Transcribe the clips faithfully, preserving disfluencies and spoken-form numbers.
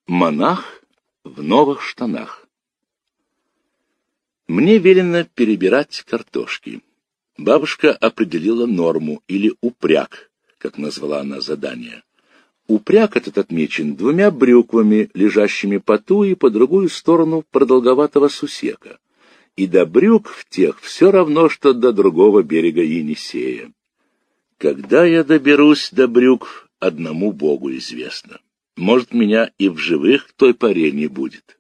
Монах в новых штанах. Мне велено перебирать картошки. Бабушка определила норму, или упряг, как назвала она задание. Упряг этот отмечен двумя брюквами, лежащими по ту и по другую сторону продолговатого сусека. И до брюк в тех все равно, что до другого берега Енисея. Когда я доберусь до брюк, одному Богу известно. Может, меня и в живых к той поре не будет.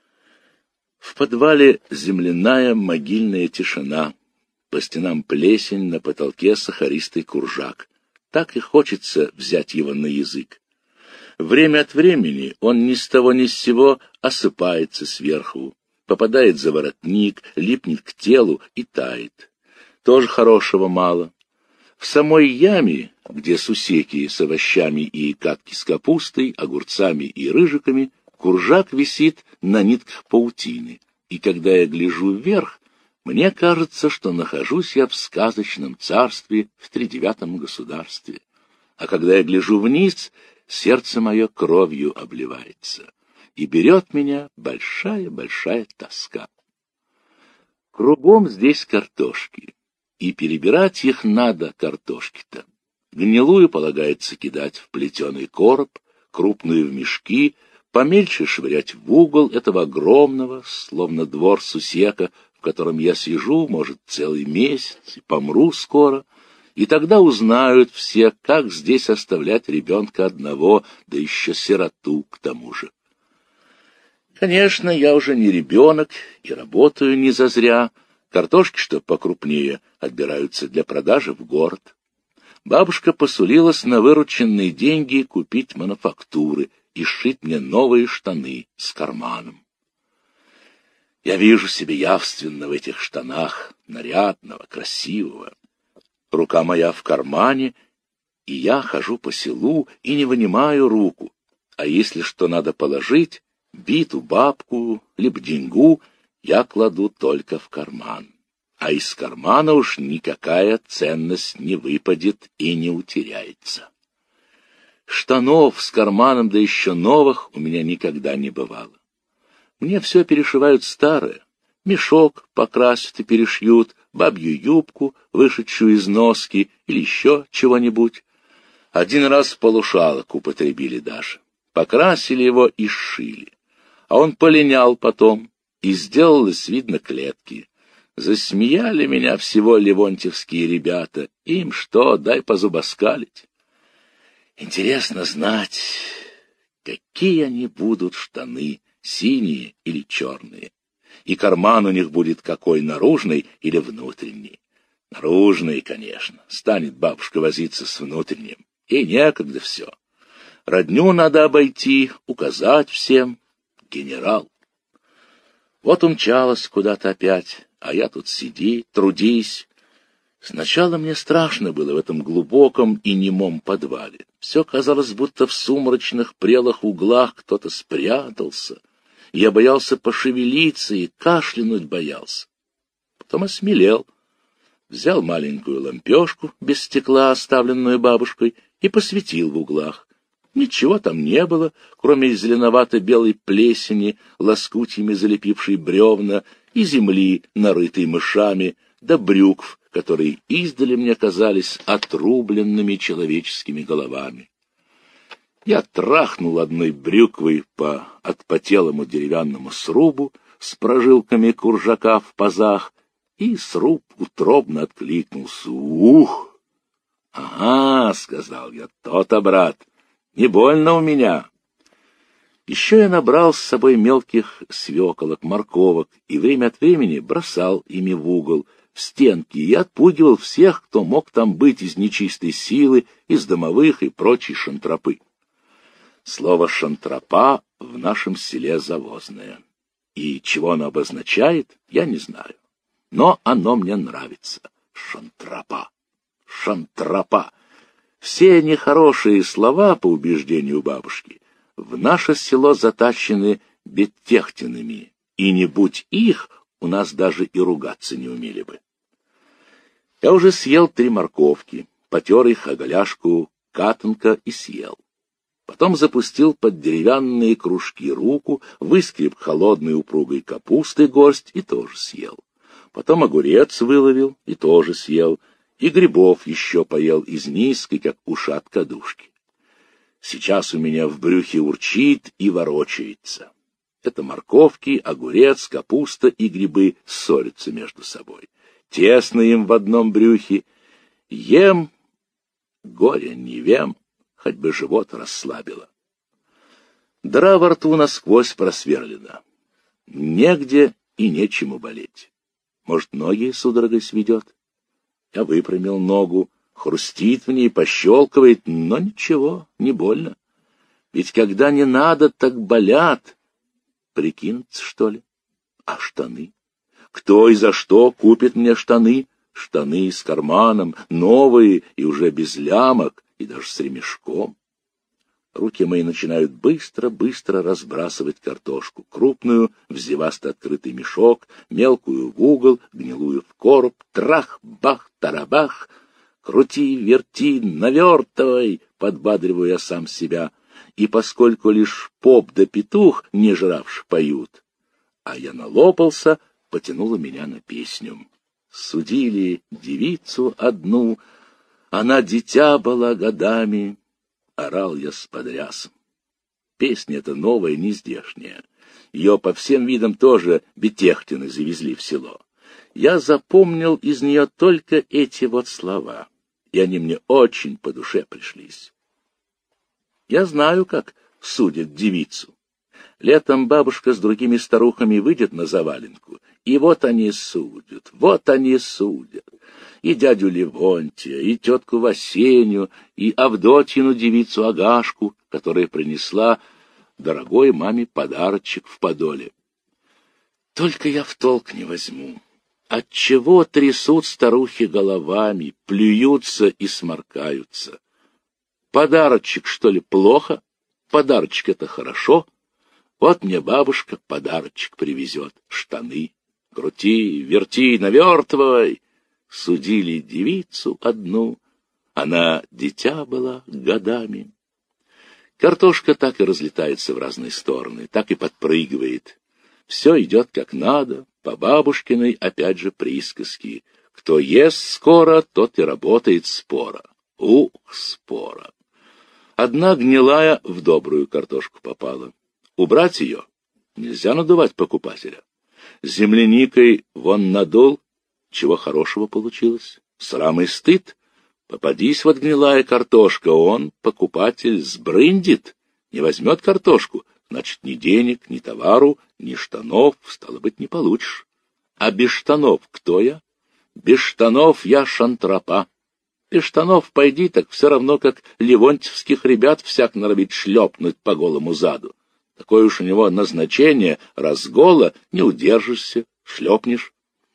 В подвале земляная могильная тишина. По стенам плесень, на потолке сахаристый куржак. Так и хочется взять его на язык. Время от времени он ни с того ни с сего осыпается сверху, попадает за воротник, липнет к телу и тает. Тоже хорошего мало. В самой яме, где сусеки с овощами и катки с капустой, огурцами и рыжиками, куржак висит на нитках паутины. И когда я гляжу вверх, мне кажется, что нахожусь я в сказочном царстве, в тридевятом государстве. А когда я гляжу вниз, сердце мое кровью обливается, и берет меня большая-большая тоска. Кругом здесь картошки, и перебирать их надо, картошки-то. Гнилую полагается кидать в плетеный короб, крупную в мешки, помельче швырять в угол этого огромного, словно двор сусека, в котором я сижу, может, целый месяц, и помру скоро, и тогда узнают все, как здесь оставлять ребенка одного, да еще сироту к тому же. Конечно, я уже не ребенок и работаю не зазря. Картошки, что покрупнее, отбираются для продажи в город. Бабушка посулилась на вырученные деньги купить мануфактуры и сшить мне новые штаны с карманом. Я вижу себя явственно в этих штанах, нарядного, красивого. Рука моя в кармане, и я хожу по селу и не вынимаю руку. А если что надо положить, биту, бабку, либо деньгу, я кладу только в карман. А из кармана уж никакая ценность не выпадет и не утеряется. Штанов с карманом, да еще новых, у меня никогда не бывало. Мне все перешивают старое. Мешок покрасят и перешьют, бабью юбку, вышедшую из носки, или еще чего-нибудь. Один раз полушалок употребили даже. Покрасили его и сшили. А он полинял потом, и сделалось видно клетки. Засмеяли меня всего левонтьевские ребята. Им что, дай позубоскалить. Интересно знать, какие они будут штаны, синие или черные. И карман у них будет какой, наружный или внутренний. Наружный, конечно. Станет бабушка возиться с внутренним. И некогда все. Родню надо обойти, указать всем. Генерал. Вот умчалась куда-то опять, а я тут сиди, трудись. Сначала мне страшно было в этом глубоком и немом подвале. Все казалось, будто в сумрачных прелых углах кто-то спрятался. Я боялся пошевелиться и кашлянуть боялся. Потом осмелел. Взял маленькую лампешку без стекла, оставленную бабушкой, и посветил в углах. Ничего там не было, кроме зеленовато-белой плесени, лоскутьями залепившей бревна, и земли, нарытой мышами, да брюкв, которые издали мне казались отрубленными человеческими головами. Я трахнул одной брюквой по отпотелому деревянному срубу с прожилками куржака в пазах, и сруб утробно откликнулся. «Ух!» «Ага», — сказал я, — «то-то, брат, не больно у меня». Еще я набрал с собой мелких свеколок, морковок, и время от времени бросал ими в угол, в стенки, и отпугивал всех, кто мог там быть из нечистой силы, из домовых и прочей шантропы. Слово «шантропа» в нашем селе завозное. И чего оно обозначает, я не знаю. Но оно мне нравится. Шантропа. Шантропа. Все нехорошие слова, по убеждению бабушки, в наше село затащены беттехтиными, и не будь их, у нас даже и ругаться не умели бы. Я уже съел три морковки, потер их о голяшку катанка и съел. Потом запустил под деревянные кружки руку, выскреб холодной упругой капусты горсть и тоже съел. Потом огурец выловил и тоже съел, и грибов еще поел из низкой, как ушат кадушки. Сейчас у меня в брюхе урчит и ворочается. Это морковки, огурец, капуста и грибы ссорятся между собой. Тесно им в одном брюхе. Ем, горе не вем, хоть бы живот расслабило. Дыра во рту насквозь просверлена. Негде и нечему болеть. Может, ноги судорогой сведет? Я выпрямил ногу, хрустит в ней, пощелкивает, но ничего, не больно. Ведь когда не надо, так болят. Прикинуться, что ли? А штаны? Кто и за что купит мне штаны? Штаны с карманом, новые и уже без лямок, и даже с ремешком. Руки мои начинают быстро-быстро разбрасывать картошку, крупную в зевасто открытый мешок, мелкую в угол, гнилую в короб, трах-бах-тарабах, крути, верти, навертывай, подбадриваю я сам себя, и поскольку лишь поп да петух, не жравши, поют, а я налопался, потянуло меня на песню. Судили девицу одну, она дитя была годами, орал я с подрясом. Песня эта новая, не здешняя. Ее по всем видам тоже Бетехтины завезли в село. Я запомнил из нее только эти вот слова, и они мне очень по душе пришлись. Я знаю, как судят девицу. Летом бабушка с другими старухами выйдет на заваленку, и вот они судят, вот они судят. И дядю Левонтия, и тетку Васенью, и Авдотьину девицу Агашку, которая принесла дорогой маме подарочек в подоле. Только я в толк не возьму. Отчего трясут старухи головами, плюются и сморкаются? Подарочек, что ли, плохо? Подарочек — это хорошо. Вот мне бабушка подарочек привезет, штаны. Крути, верти, навертывай. Судили девицу одну, она дитя была годами. Картошка так и разлетается в разные стороны, так и подпрыгивает. Все идет как надо, по бабушкиной, опять же, присказке. Кто ест скоро, тот и работает споро. Ух, споро! Одна гнилая в добрую картошку попала. Убрать ее нельзя надувать покупателя. С земляникой вон надул, чего хорошего получилось. Срам и стыд. Попадись вот гнилая картошка, он, покупатель, сбрындит, не возьмет картошку, значит, ни денег, ни товару, ни штанов, стало быть, не получишь. А без штанов кто я? Без штанов я шантропа. Без штанов пойди, так все равно, как левонтьевских ребят всяк норовит шлепнуть по голому заду. Такое уж у него назначение, раз гола, не удержишься, шлепнешь.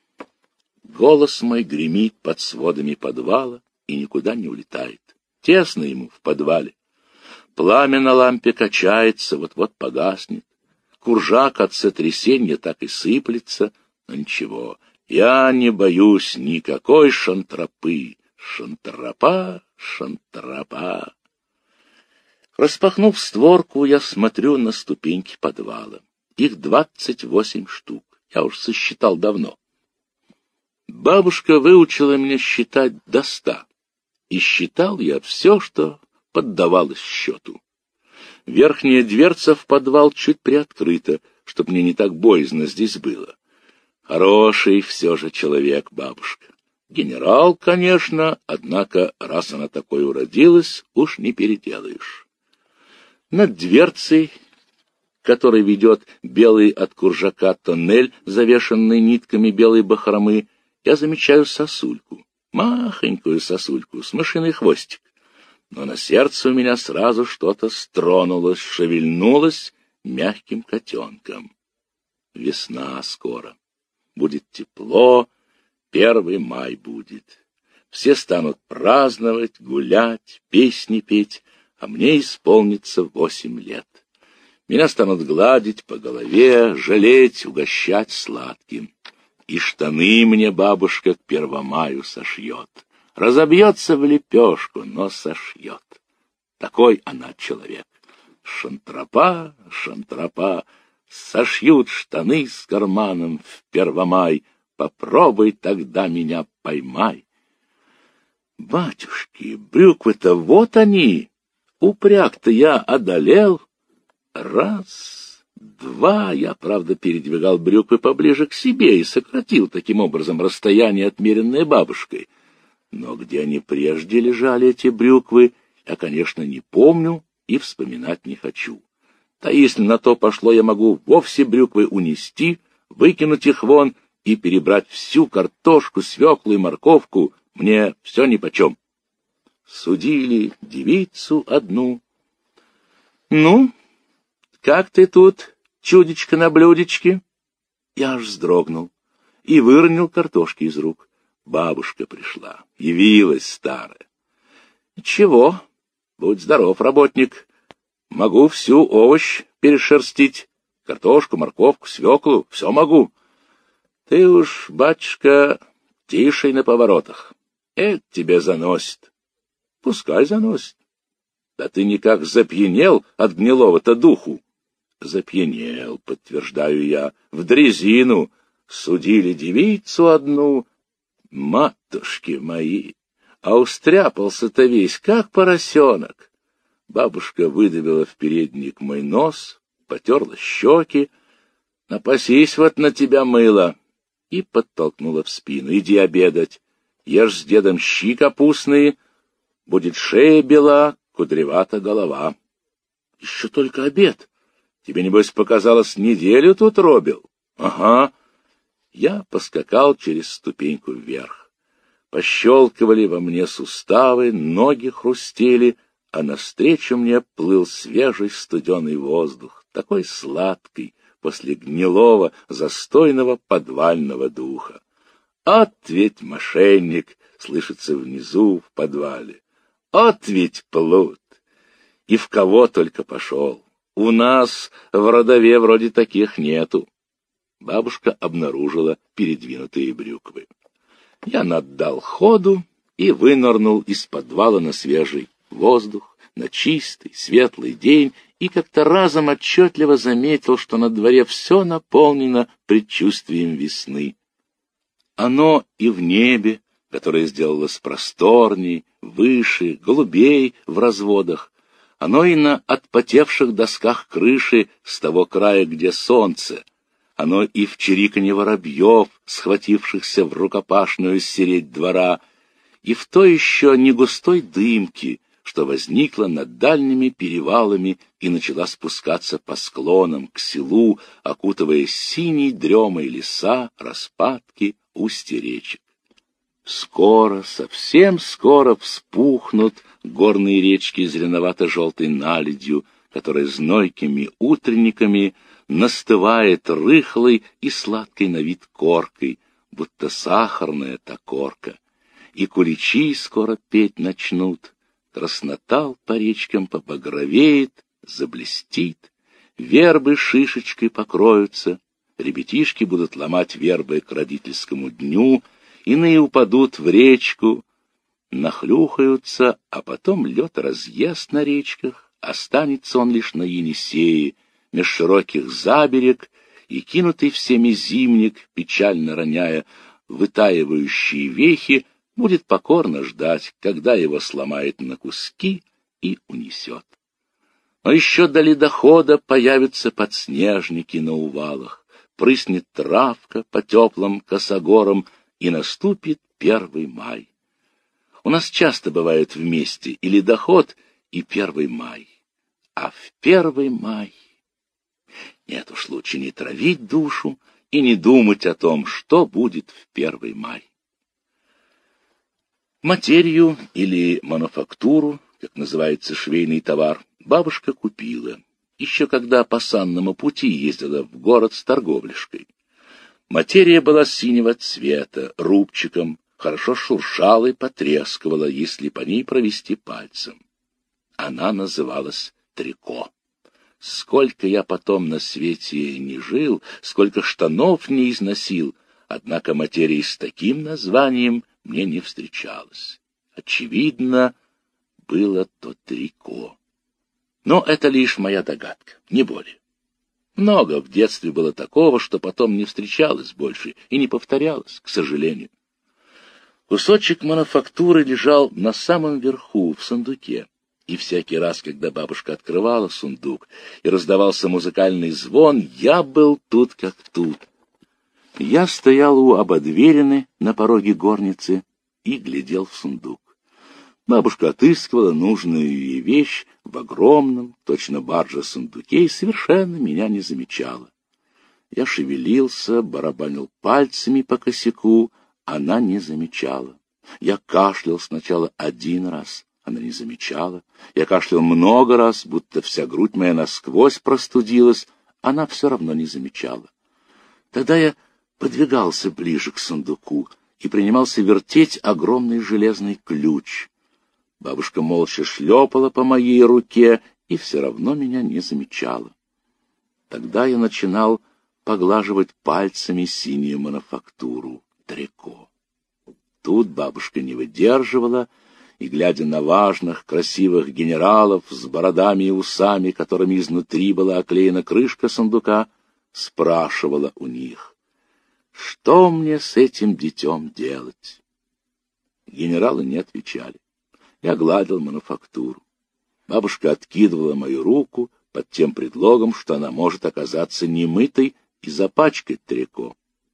Голос мой гремит под сводами подвала и никуда не улетает. Тесно ему в подвале. Пламя на лампе качается, вот-вот погаснет. Куржак от сотрясения так и сыплется, но ничего, я не боюсь никакой шантропы. Шантропа, шантропа. Распахнув створку, я смотрю на ступеньки подвала. Их двадцать восемь штук. Я уж сосчитал давно. Бабушка выучила меня считать до ста. И считал я все, что поддавалось счету. Верхняя дверца в подвал чуть приоткрыта, чтоб мне не так боязно здесь было. Хороший все же человек бабушка. Генерал, конечно, однако, раз она такой уродилась, уж не переделаешь. Над дверцей, который ведет белый от куржака тоннель, завешенный нитками белой бахромы, я замечаю сосульку, махонькую сосульку с мышиный хвостик. Но на сердце у меня сразу что-то стронулось, шевельнулось мягким котенком. Весна скоро. Будет тепло, первый май будет. Все станут праздновать, гулять, песни петь, а мне исполнится восемь лет. Меня станут гладить по голове, жалеть, угощать сладким. И штаны мне бабушка к Первомаю сошьет. Разобьется в лепешку, но сошьет. Такой она человек. Шантропа, шантропа, сошьют штаны с карманом в Первомай, попробуй тогда меня поймай. Батюшки, брюквы-то вот они, упряг-то я одолел. Раз, два, я, правда, передвигал брюквы поближе к себе и сократил таким образом расстояние, отмеренное бабушкой. Но где они прежде лежали, эти брюквы, я, конечно, не помню и вспоминать не хочу. Да если на то пошло, я могу вовсе брюквы унести, выкинуть их вон и перебрать всю картошку, свеклу и морковку, мне все нипочем. Судили девицу одну. Ну, как ты тут, чудечко на блюдечке? Я аж вздрогнул и выронил картошки из рук. Бабушка пришла, явилась старая. Чего? Будь здоров, работник. Могу всю овощ перешерстить. Картошку, морковку, свеклу, все могу. Ты уж, батюшка, тише на поворотах. Это тебе заносит. Пускай заносит. Да ты никак запьянел от гнилого-то духу. Запьянел, подтверждаю я, в дрезину. Судили девицу одну. Матушки мои, а устряпался-то весь, как поросенок. Бабушка выдавила в передник мой нос, потерла щеки. Напасись вот на тебя мыло. И подтолкнула в спину. Иди обедать. Ешь с дедом щи капустные. Будет шея бела, кудревата голова. Еще только обед. Тебе, небось, показалось, неделю тут робил? Ага. Я поскакал через ступеньку вверх. Пощелкивали во мне суставы, ноги хрустели, а навстречу мне плыл свежий студеный воздух, такой сладкий, после гнилого, застойного подвального духа. «От ведь мошенник!» — слышится внизу, в подвале. «От ведь плут!» И в кого только пошел. У нас в родове вроде таких нету. Бабушка обнаружила передвинутые брюквы. Я наддал ходу и вынырнул из подвала на свежий воздух, на чистый, светлый день, и как-то разом отчетливо заметил, что на дворе все наполнено предчувствием весны. Оно и в небе, которое сделалось просторней, выше, голубей в разводах, оно и на отпотевших досках крыши с того края, где солнце, оно и в чириканье воробьев, схватившихся в рукопашную середь двора, и в той еще не густой дымке, что возникла над дальними перевалами и начала спускаться по склонам к селу, окутывая синей дремой леса, распадки, устья речек. Скоро, совсем скоро вспухнут горные речки зеленовато-желтой наледью, которая знойкими утренниками настывает рыхлой и сладкой на вид коркой, будто сахарная та корка. И куличи скоро петь начнут, краснотал по речкам побагровеет, заблестит, вербы шишечкой покроются, ребятишки будут ломать вербы к родительскому дню, иные упадут в речку, нахлюхаются, а потом лед разъест на речках, останется он лишь на Енисее, меж широких заберег, и кинутый всеми зимник, печально роняя вытаивающие вехи, будет покорно ждать, когда его сломает на куски и унесет. Но еще до ледохода появятся подснежники на увалах, прыснет травка по теплым косогорам, и наступит первый май. У нас часто бывают вместе и ледоход, и первый май. А в первый май... Нет уж, лучше не травить душу и не думать о том, что будет в первый май. Материю или мануфактуру, как называется швейный товар, бабушка купила, еще когда по санному пути ездила в город с торговляшкой. Материя была синего цвета, рубчиком, хорошо шуршала и потрескивала, если по ней провести пальцем. Она называлась трико. Сколько я потом на свете не жил, сколько штанов не износил, однако материи с таким названием мне не встречалось. Очевидно, было то трико. Но это лишь моя догадка, не более. Много в детстве было такого, что потом не встречалось больше и не повторялось, к сожалению. Кусочек мануфактуры лежал на самом верху, в сундуке, и всякий раз, когда бабушка открывала сундук и раздавался музыкальный звон, я был тут как тут. Я стоял у ободверины на пороге горницы и глядел в сундук. Бабушка отыскивала нужную ей вещь в огромном, точно баржа, сундуке и совершенно меня не замечала. Я шевелился, барабанил пальцами по косяку, она не замечала. Я кашлял сначала один раз, она не замечала. Я кашлял много раз, будто вся грудь моя насквозь простудилась, она все равно не замечала. Тогда я подвигался ближе к сундуку и принимался вертеть огромный железный ключ. Бабушка молча шлепала по моей руке и все равно меня не замечала. Тогда я начинал поглаживать пальцами синюю мануфактуру, трико. Тут бабушка не выдерживала и, глядя на важных, красивых генералов с бородами и усами, которыми изнутри была оклеена крышка сундука, спрашивала у них: «Что мне с этим детем делать?» Генералы не отвечали. Я гладил мануфактуру. Бабушка откидывала мою руку под тем предлогом, что она может оказаться немытой и запачкать трико.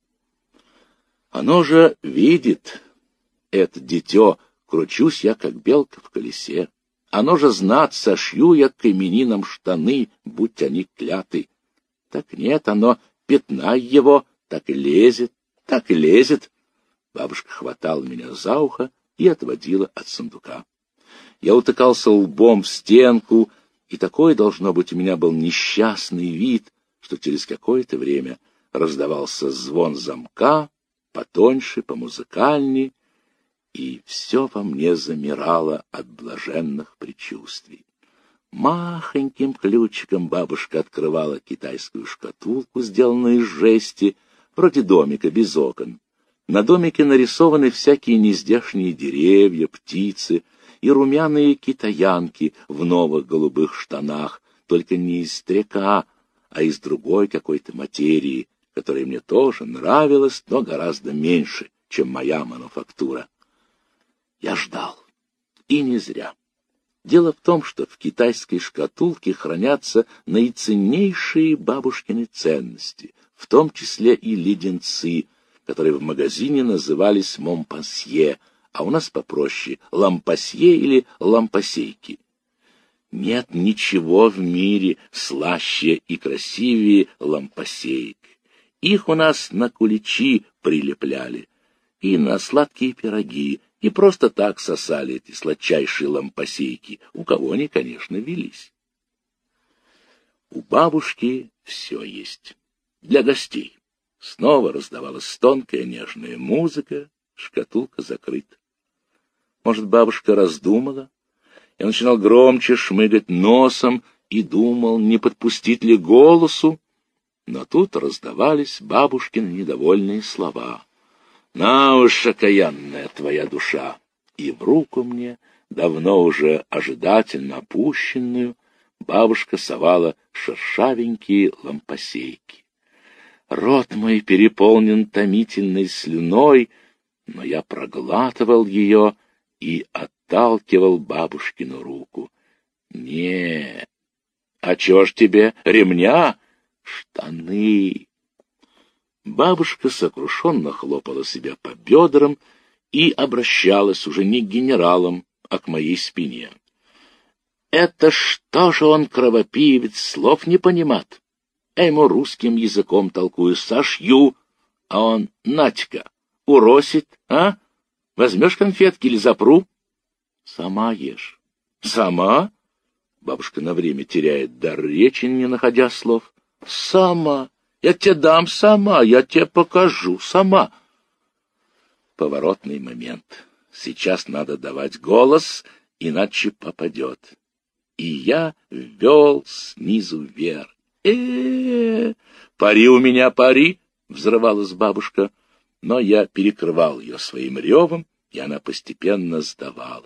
Оно же видит, это дитё, кручусь я, как белка в колесе. Оно же знат, сошью я к именинам штаны, будь они кляты. Так нет, оно пятнай его, так и лезет, так и лезет. Бабушка хватала меня за ухо и отводила от сундука. Я утыкался лбом в стенку, и такой, должно быть, у меня был несчастный вид, что через какое-то время раздавался звон замка, потоньше, помузыкальней, и все во мне замирало от блаженных предчувствий. Махоньким ключиком бабушка открывала китайскую шкатулку, сделанную из жести, вроде домика без окон. На домике нарисованы всякие нездешние деревья, птицы и румяные китаянки в новых голубых штанах, только не из тряка, а из другой какой-то материи, которая мне тоже нравилась, но гораздо меньше, чем моя мануфактура. Я ждал. И не зря. Дело в том, что в китайской шкатулке хранятся наиценнейшие бабушкины ценности, в том числе и леденцы, которые в магазине назывались Монпансье, а у нас попроще — лампасье или лампасейки. Нет ничего в мире слаще и красивее лампасеек. Их у нас на куличи прилепляли и на сладкие пироги, и просто так сосали эти сладчайшие лампасейки, у кого они, конечно, велись. У бабушки все есть. Для гостей. Снова раздавалась тонкая нежная музыка, шкатулка закрыта. Может, бабушка раздумала? Я начинал громче шмыгать носом и думал, не подпустить ли голосу. Но тут раздавались бабушкины недовольные слова. «На уж, окаянная твоя душа!» И в руку мне, давно уже ожидательно опущенную, бабушка совала шершавенькие лампасейки. Рот мой переполнен томительной слюной, но я проглатывал ее и отталкивал бабушкину руку. «Не, а чё ж тебе, ремня? Штаны!» Бабушка сокрушенно хлопала себя по бедрам и обращалась уже не к генералам, а к моей спине. «Это что же он, кровопивец, слов не понимает? Я ему русским языком толкую, сошью, а он, Надька, уросит, а? Возьмешь конфетки или запру?» «Сама ешь». «Сама?» Бабушка на время теряет дар речи, не находя слов. «Сама. Я тебе дам сама, я тебе покажу сама». Поворотный момент. Сейчас надо давать голос, иначе попадет. И я ввел снизу вверх. э пари у меня, пари!» — взрывалась бабушка. Но я перекрывал ее своим ревом, и она постепенно сдавалась.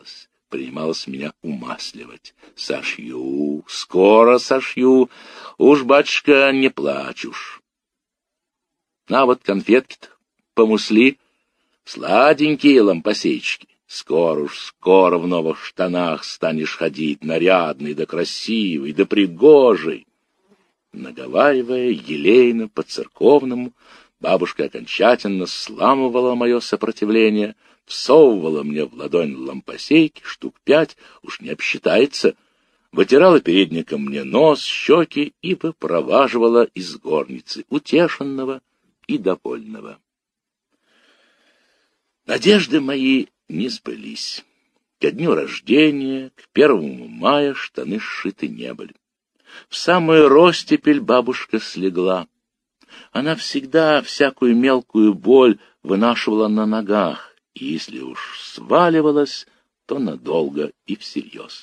принималась меня умасливать. Сошью, скоро сошью, уж, батюшка, не плачь уж. А вот конфетки-то помусли, сладенькие лампосейчики. Скоро уж, скоро в новых штанах станешь ходить, нарядный да красивый да пригожий. Наговаривая елейно по-церковному, бабушка окончательно сламывала мое сопротивление, всовывала мне в ладонь лампосейки штук пять, уж не обсчитается, вытирала передником мне нос, щеки и выпроваживала из горницы, утешенного и довольного. Надежды мои не сбылись. Ко дню рождения, к первому мая штаны сшиты не были. В самую ростепель бабушка слегла. Она всегда всякую мелкую боль вынашивала на ногах, и если уж сваливалась, то надолго и всерьез.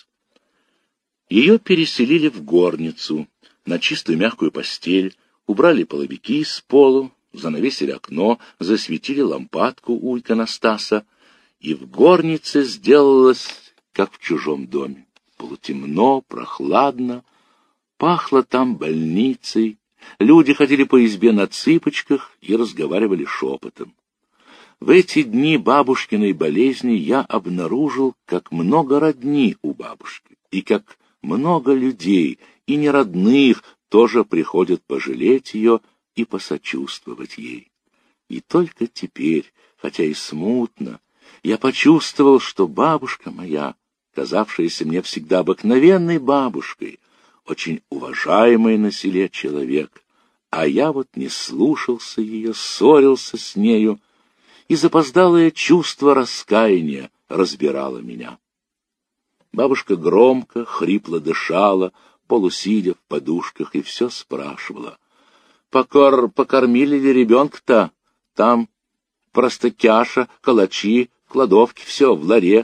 Ее переселили в горницу, на чистую мягкую постель, убрали половики с полу, занавесили окно, засветили лампадку у иконостаса, и в горнице сделалось, как в чужом доме. Полутемно, прохладно, пахло там больницей, люди ходили по избе на цыпочках и разговаривали шепотом. В эти дни бабушкиной болезни я обнаружил, как много родни у бабушки, и как много людей, и неродных, тоже приходят пожалеть ее и посочувствовать ей. И только теперь, хотя и смутно, я почувствовал, что бабушка моя, казавшаяся мне всегда обыкновенной бабушкой, очень уважаемый на селе человек, а я вот не слушался ее, ссорился с нею, и запоздалое чувство раскаяния разбирало меня. Бабушка громко, хрипло дышала, полусидя в подушках, и все спрашивала. Покор, покормили ли ребенка-то? Там простокяша, калачи, кладовки, все в ларе.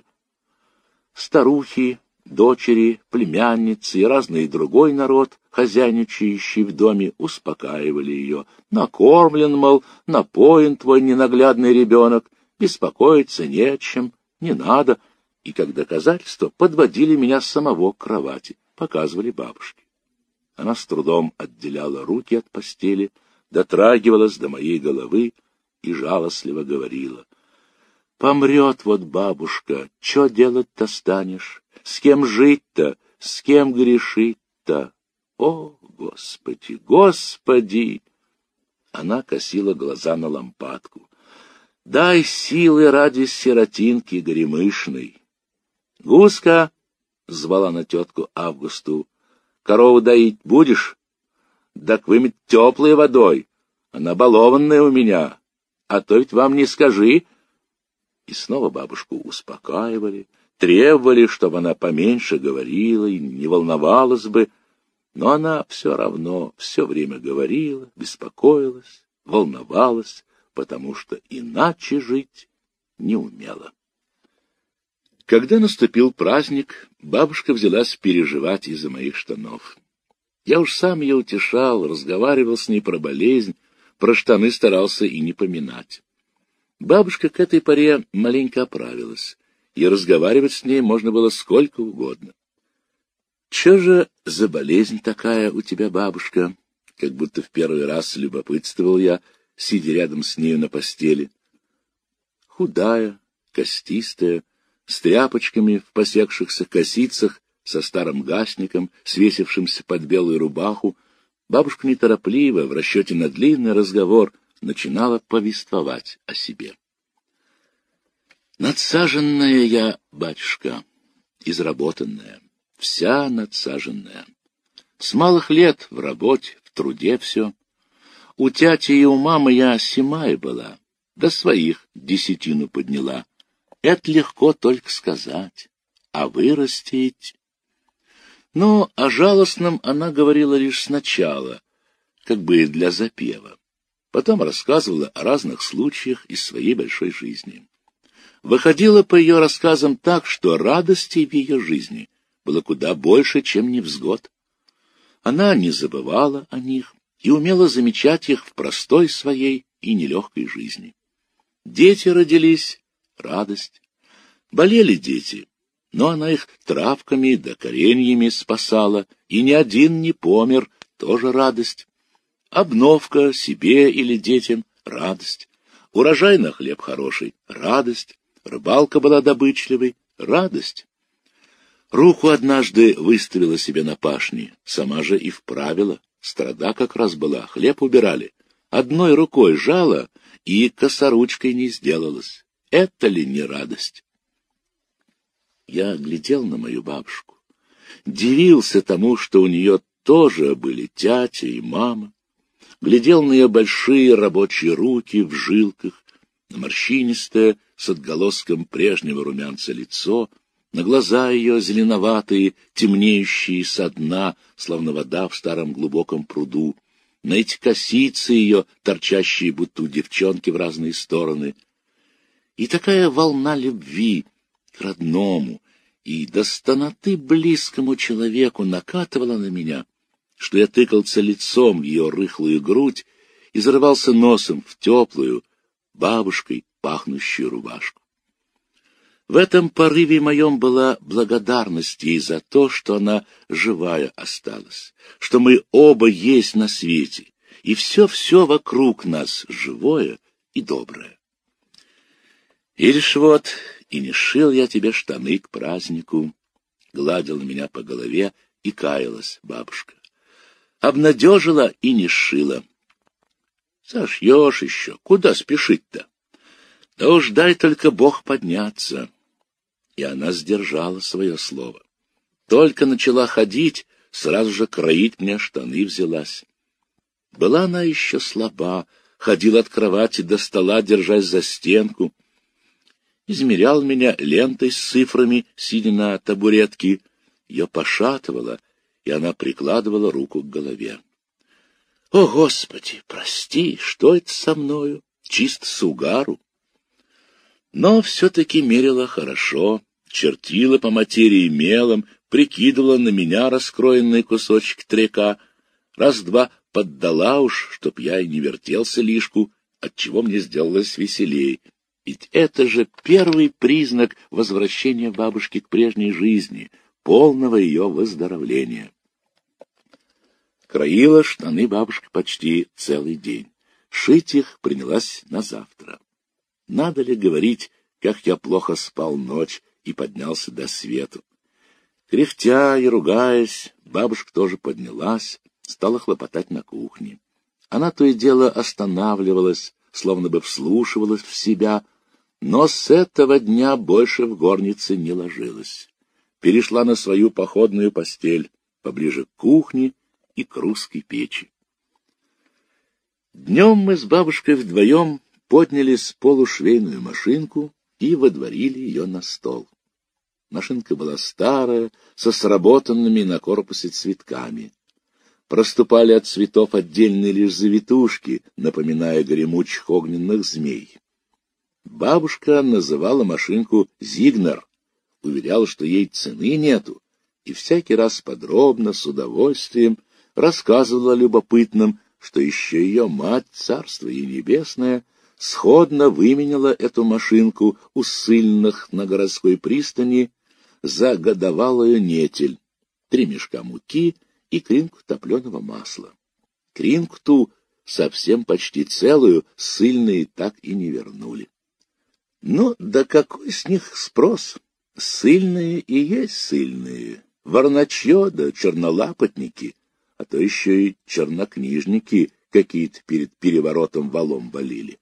Старухи, дочери, племянницы и разный другой народ, хозяйничающий в доме, успокаивали ее. Накормлен, мол, напоен твой ненаглядный ребенок, беспокоиться не о чем, не надо. И как доказательство подводили меня самого к кровати, показывали бабушке. Она с трудом отделяла руки от постели, дотрагивалась до моей головы и жалостливо говорила. «Помрет вот бабушка, что делать-то станешь? С кем жить-то? С кем грешить-то? О, Господи, Господи!» Она косила глаза на лампадку. «Дай силы ради сиротинки горемышной!» «Гуска!» — звала на тетку Августу. «Корову доить будешь? Так вымыть теплой водой. Она балованная у меня. А то ведь вам не скажи». И снова бабушку успокаивали, требовали, чтобы она поменьше говорила и не волновалась бы. Но она все равно все время говорила, беспокоилась, волновалась, потому что иначе жить не умела. Когда наступил праздник, бабушка взялась переживать из-за моих штанов. Я уж сам ее утешал, разговаривал с ней про болезнь, про штаны старался и не поминать. Бабушка к этой поре маленько оправилась, и разговаривать с ней можно было сколько угодно. «Че же за болезнь такая у тебя, бабушка?» Как будто в первый раз любопытствовал я, сидя рядом с нею на постели. Худая, костистая, с тряпочками в посекшихся косицах, со старым гасником, свесившимся под белую рубаху, бабушка неторопливо, в расчете на длинный разговор, начинала повествовать о себе. «Надсаженная я, батюшка, изработанная, вся надсаженная. С малых лет в работе, в труде все. У тяти и у мамы я семая была, до своих десятину подняла. Это легко только сказать, а вырастить...» Но о жалостном она говорила лишь сначала, как бы для запева. Потом рассказывала о разных случаях из своей большой жизни. Выходило по ее рассказам так, что радостей в ее жизни было куда больше, чем невзгод. Она не забывала о них и умела замечать их в простой своей и нелегкой жизни. Дети родились — радость. Болели дети Но она их травками да кореньями спасала, и ни один не помер, тоже радость. Обновка себе или детям — радость. Урожай на хлеб хороший — радость. Рыбалка была добычливой — радость. Руку однажды выставила себе на пашне, сама же и вправила. Страда как раз была, хлеб убирали. Одной рукой жала и косоручкой не сделалась. Это ли не радость? Я глядел на мою бабушку, дивился тому, что у нее тоже были тятя и мама, глядел на ее большие рабочие руки в жилках, на морщинистое с отголоском прежнего румянца лицо, на глаза ее зеленоватые, темнеющие со дна, словно вода в старом глубоком пруду, на эти косицы ее, торчащие будто у девчонки в разные стороны. И такая волна любви к родному и до стоноты близкому человеку накатывала на меня, что я тыкался лицом в ее рыхлую грудь и зарывался носом в теплую, бабушкой пахнущую рубашку. В этом порыве моем была благодарность ей за то, что она живая осталась, что мы оба есть на свете, и все-все вокруг нас живое и доброе. Ишь вот, и не шил я тебе штаны к празднику, гладила меня по голове и каялась бабушка. Обнадежила и не шила. Сошьешь еще, куда спешить-то? Да уж дай только Бог подняться. И она сдержала свое слово. Только начала ходить, сразу же кроить мне штаны взялась. Была она еще слаба, ходила от кровати до стола, держась за стенку. Измерял меня лентой с цифрами, сидя на табуретке. Ее пошатывало, и она прикладывала руку к голове. О, Господи, прости, что это со мною? Чисто с угару. Но все-таки мерила хорошо, чертила по материи мелом, прикидывала на меня раскроенный кусочек трека, раз-два поддала уж, чтоб я и не вертелся лишку, отчего мне сделалось веселей. Ведь это же первый признак возвращения бабушки к прежней жизни, полного ее выздоровления. Краила штаны бабушка почти целый день. Шить их принялась на завтра. Надо ли говорить, как я плохо спал ночь и поднялся до свету? Кряхтя и ругаясь, бабушка тоже поднялась, стала хлопотать на кухне. Она то и дело останавливалась, словно бы вслушивалась в себя, но с этого дня больше в горнице не ложилась. Перешла на свою походную постель, поближе к кухне и к русской печи. Днем мы с бабушкой вдвоем подняли с полу швейную машинку и водворили ее на стол. Машинка была старая, со сработанными на корпусе цветками. Проступали от цветов отдельные лишь завитушки, напоминая гремучих огненных змей. Бабушка называла машинку «Зигнер», уверяла, что ей цены нету, и всякий раз подробно, с удовольствием рассказывала любопытным, что еще ее мать, царство ей небесное, сходно выменяла эту машинку у ссыльных на городской пристани за годовалую нетель, три мешка муки и кринку топленого масла. Кринку ту, совсем почти целую, ссыльные так и не вернули. Ну, да какой с них спрос? Ссыльные и есть ссыльные, ворначье да чернолапотники, а то еще и чернокнижники какие-то перед переворотом валом валили.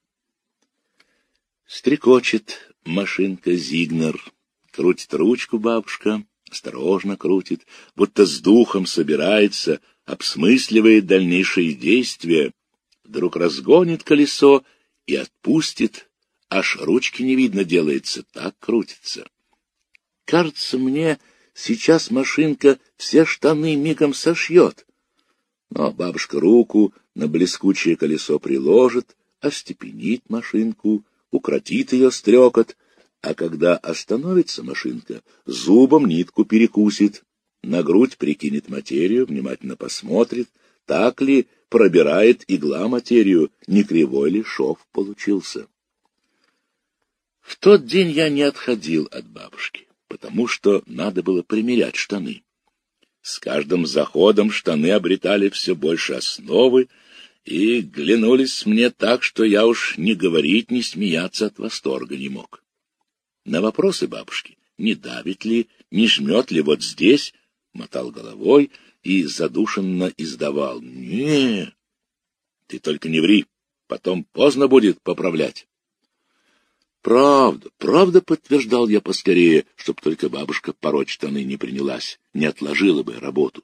Стрекочет машинка Зигнер, крутит ручку бабушка, осторожно крутит, будто с духом собирается, обсмысливает дальнейшие действия, вдруг разгонит колесо и отпустит, аж ручки не видно делается, так крутится. Кажется мне, сейчас машинка все штаны мигом сошьет. Но бабушка руку на блескучее колесо приложит, остепенит машинку, укротит ее стрекот, а когда остановится машинка, зубом нитку перекусит, на грудь прикинет материю, внимательно посмотрит, так ли пробирает игла материю, не кривой ли шов получился. В тот день я не отходил от бабушки. потому что надо было примерять штаны. С каждым заходом штаны обретали все больше основы и глянулись мне так, что я уж ни говорить, ни смеяться от восторга не мог. На вопросы бабушки, не давит ли, не жмет ли вот здесь, мотал головой и задушенно издавал: «Не, ты только не ври, потом поздно будет поправлять». «Правда, правда», — подтверждал я поскорее, чтоб только бабушка пороть штаны не принялась, не отложила бы работу.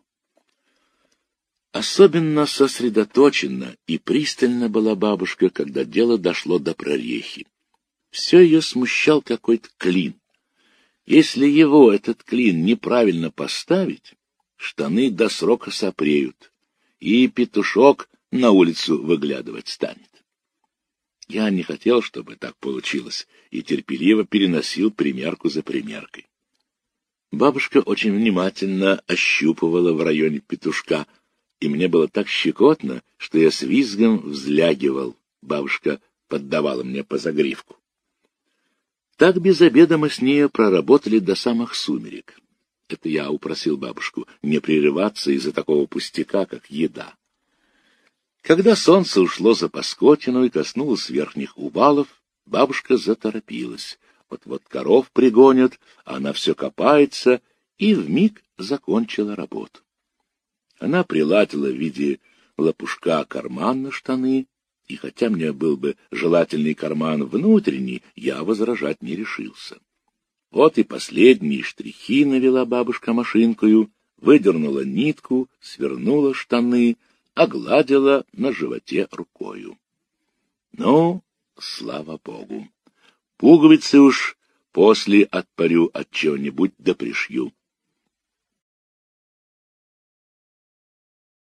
Особенно сосредоточенно и пристально была бабушка, когда дело дошло до прорехи. Все ее смущал какой-то клин. Если его, этот клин, неправильно поставить, штаны до срока сопреют, и петушок на улицу выглядывать станет. Я не хотел, чтобы так получилось, и терпеливо переносил примерку за примеркой. Бабушка очень внимательно ощупывала в районе петушка, и мне было так щекотно, что я с визгом взлягивал. Бабушка поддавала мне по загривку. Так без обеда мы с ней проработали до самых сумерек. Это я упросил бабушку не прерываться из-за такого пустяка, как еда. Когда солнце ушло за Паскотину и коснулось верхних увалов, бабушка заторопилась. Вот-вот коров пригонят, а она все копается, и вмиг закончила работу. Она приладила в виде лопушка карман на штаны, и хотя мне был бы желательный карман внутренний, я возражать не решился. Вот и последние штрихи навела бабушка машинкою, выдернула нитку, свернула штаны, огладила на животе рукою. Ну, слава богу, пуговицы уж после отпарю от чего-нибудь да пришью.